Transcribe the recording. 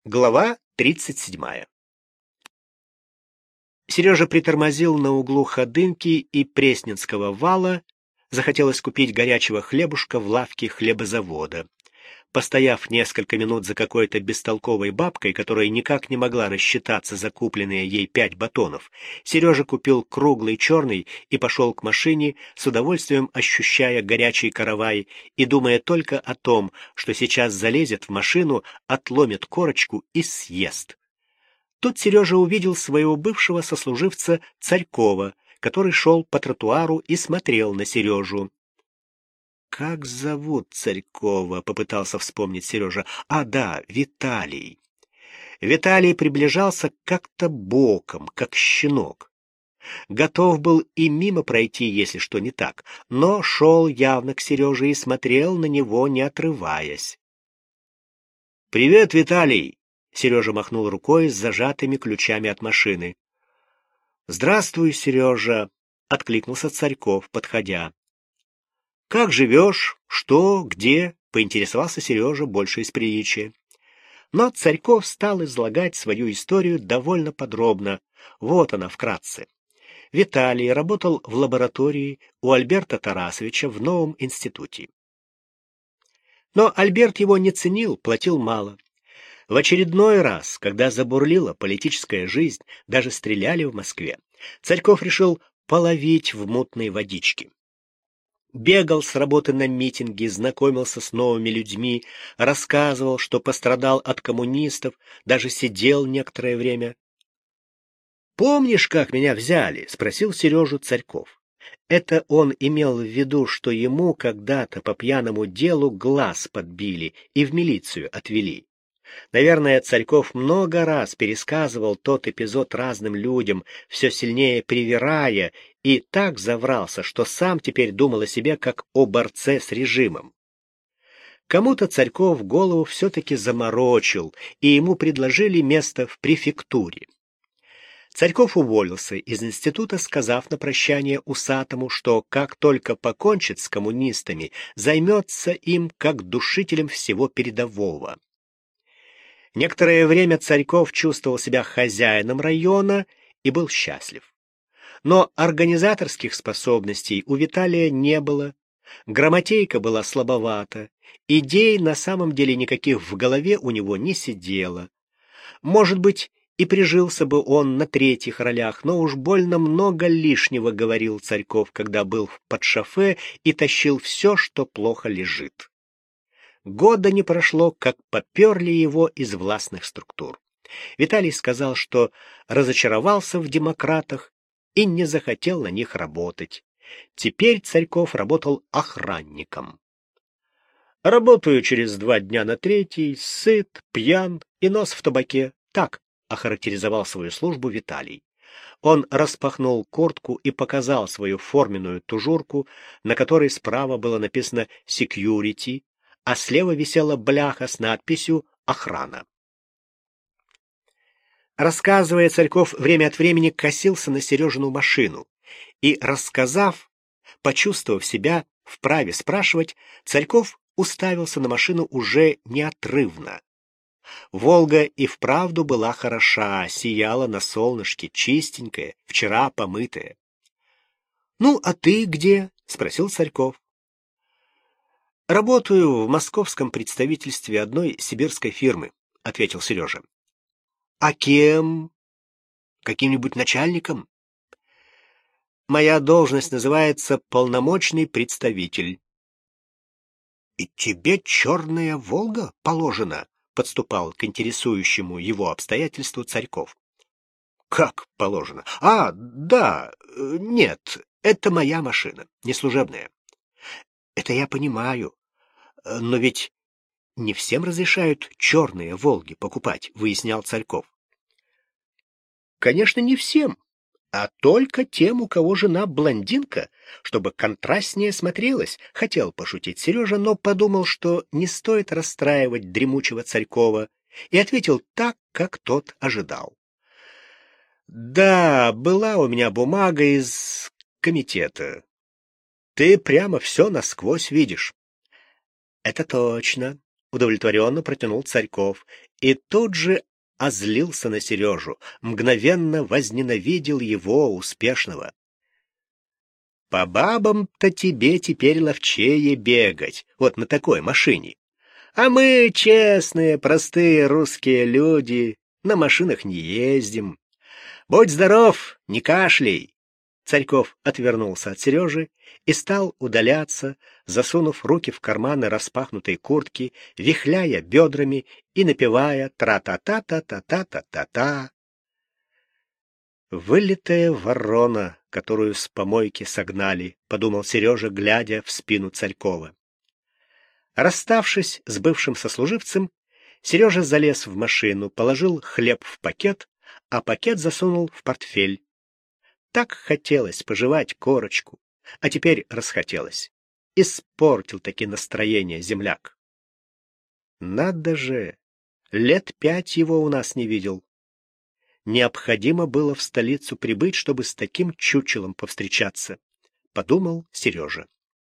Глава 37. Сережа притормозил на углу Ходынки и Пресненского вала. Захотелось купить горячего хлебушка в лавке хлебозавода. Постояв несколько минут за какой-то бестолковой бабкой, которая никак не могла рассчитаться за купленные ей 5 батонов, Сережа купил круглый черный и пошел к машине, с удовольствием ощущая горячий каравай и думая только о том, что сейчас залезет в машину, отломит корочку и съест. Тут Сережа увидел своего бывшего сослуживца Царькова, который шел по тротуару и смотрел на Сережу. «Как зовут Царькова?» — попытался вспомнить Сережа. «А, да, Виталий». Виталий приближался как-то боком, как щенок. Готов был и мимо пройти, если что не так, но шел явно к Сереже и смотрел на него, не отрываясь. «Привет, Виталий!» — Сережа махнул рукой с зажатыми ключами от машины. «Здравствуй, Сережа!» — откликнулся Царьков, подходя. «Как живешь? Что? Где?» — поинтересовался Сережа больше из приличия. Но Царьков стал излагать свою историю довольно подробно. Вот она вкратце. Виталий работал в лаборатории у Альберта Тарасовича в новом институте. Но Альберт его не ценил, платил мало. В очередной раз, когда забурлила политическая жизнь, даже стреляли в Москве, Царьков решил половить в мутной водичке. Бегал с работы на митинги, знакомился с новыми людьми, рассказывал, что пострадал от коммунистов, даже сидел некоторое время. «Помнишь, как меня взяли?» — спросил Сережу Царьков. Это он имел в виду, что ему когда-то по пьяному делу глаз подбили и в милицию отвели. Наверное, Царьков много раз пересказывал тот эпизод разным людям, все сильнее привирая, и так заврался, что сам теперь думал о себе как о борце с режимом. Кому-то Царьков голову все-таки заморочил, и ему предложили место в префектуре. Царьков уволился из института, сказав на прощание усатому, что как только покончит с коммунистами, займется им как душителем всего передового. Некоторое время Царьков чувствовал себя хозяином района и был счастлив. Но организаторских способностей у Виталия не было, грамотейка была слабовата, идей на самом деле никаких в голове у него не сидело. Может быть, и прижился бы он на третьих ролях, но уж больно много лишнего говорил Царьков, когда был под шофе и тащил все, что плохо лежит. Года не прошло, как поперли его из властных структур. Виталий сказал, что разочаровался в демократах и не захотел на них работать. Теперь Царьков работал охранником. «Работаю через 2 дня на третий, сыт, пьян и нос в табаке». Так охарактеризовал свою службу Виталий. Он распахнул куртку и показал свою форменную тужурку, на которой справа было написано «Security», а слева висела бляха с надписью «Охрана». Рассказывая, Царьков время от времени косился на Сережину машину и, рассказав, почувствовав себя вправе спрашивать, Царьков уставился на машину уже неотрывно. «Волга» и вправду была хороша, сияла на солнышке, чистенькая, вчера помытая. «Ну, а ты где?» — спросил Царьков. «Работаю в московском представительстве одной сибирской фирмы», — ответил Сережа. «А кем? Каким-нибудь начальником?» «Моя должность называется полномочный представитель». «И тебе черная «Волга» положена?» — подступал к интересующему его обстоятельству Царьков. «Как положено? А, да, нет, это моя машина, не служебная». «Это я понимаю, но ведь не всем разрешают черные «Волги» покупать», — выяснял Царьков. «Конечно, не всем, а только тем, у кого жена блондинка, чтобы контрастнее смотрелась», — хотел пошутить Сережа, но подумал, что не стоит расстраивать дремучего Царькова, и ответил так, как тот ожидал. «Да, была у меня бумага из комитета. Ты прямо все насквозь видишь». «Это точно», — удовлетворенно протянул Царьков. И тут же озлился на Сережу, мгновенно возненавидел его, успешного. «По бабам-то тебе теперь ловчее бегать, вот на такой машине. А мы, честные, простые русские люди, на машинах не ездим. Будь здоров, не кашляй!» Царьков отвернулся от Сережи и стал удаляться, засунув руки в карманы распахнутой куртки, вихляя бедрами и напевая тра-та-та-та-та-та-та-та. «Вылитая ворона, которую с помойки согнали», — подумал Сережа, глядя в спину Царькова. Расставшись с бывшим сослуживцем, Сережа залез в машину, положил хлеб в пакет, а пакет засунул в портфель. Так хотелось пожевать корочку, а теперь расхотелось. Испортил таки настроение земляк. Надо же, лет 5 его у нас не видел. Необходимо было в столицу прибыть, чтобы с таким чучелом повстречаться, подумал Сережа.